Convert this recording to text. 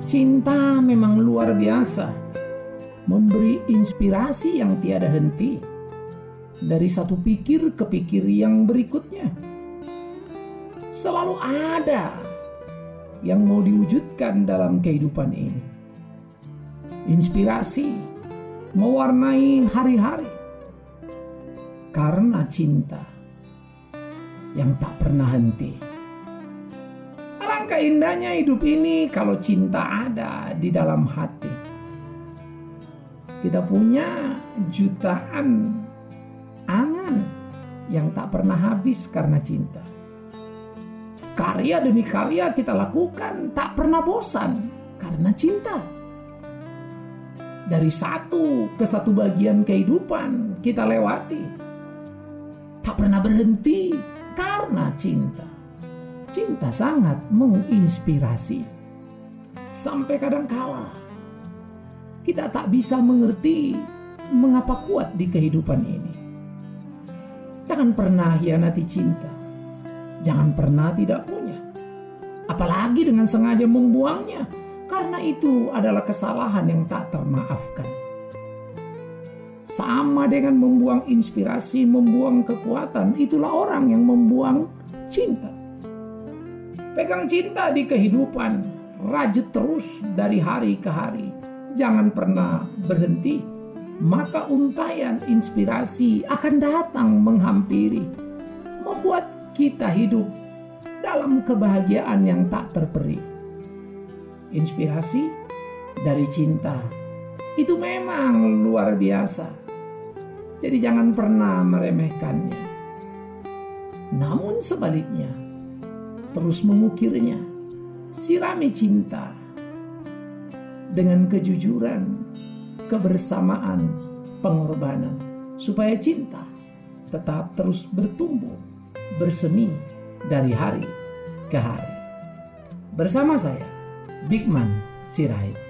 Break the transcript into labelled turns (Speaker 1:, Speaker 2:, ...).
Speaker 1: Cinta memang luar biasa, memberi inspirasi yang tiada henti dari satu pikir ke pikir yang berikutnya. Selalu ada yang mau diwujudkan dalam kehidupan ini. Inspirasi mewarnai hari-hari karena cinta yang tak pernah henti. Alangkah indahnya hidup ini kalau cinta ada di dalam hati. Kita punya jutaan angan yang tak pernah habis karena cinta. Karya demi karya kita lakukan tak pernah bosan karena cinta. Dari satu ke satu bagian kehidupan kita lewati, tak pernah berhenti karena cinta. Cinta sangat menginspirasi. Sampai kadangkala kita tak bisa mengerti mengapa kuat di kehidupan ini. Jangan pernah hianati cinta. Jangan pernah tidak punya. Apalagi dengan sengaja membuangnya, karena itu adalah kesalahan yang tak termaafkan. Sama dengan membuang inspirasi, membuang kekuatan, itulah orang yang membuang cinta. Pegang cinta di kehidupan, rajut terus dari hari ke hari. Jangan pernah berhenti, maka untayan inspirasi akan datang menghampiri, membuat kita hidup dalam kebahagiaan yang tak terperi. Inspirasi dari cinta itu memang luar biasa. Jadi jangan pernah meremehkannya. Namun sebaliknya, terus mengukirnya, sirami cinta dengan kejujuran, kebersamaan, pengorbanan, supaya cinta tetap terus bertumbuh, bersemi dari hari ke hari. Bersama saya, Bigman Sirait.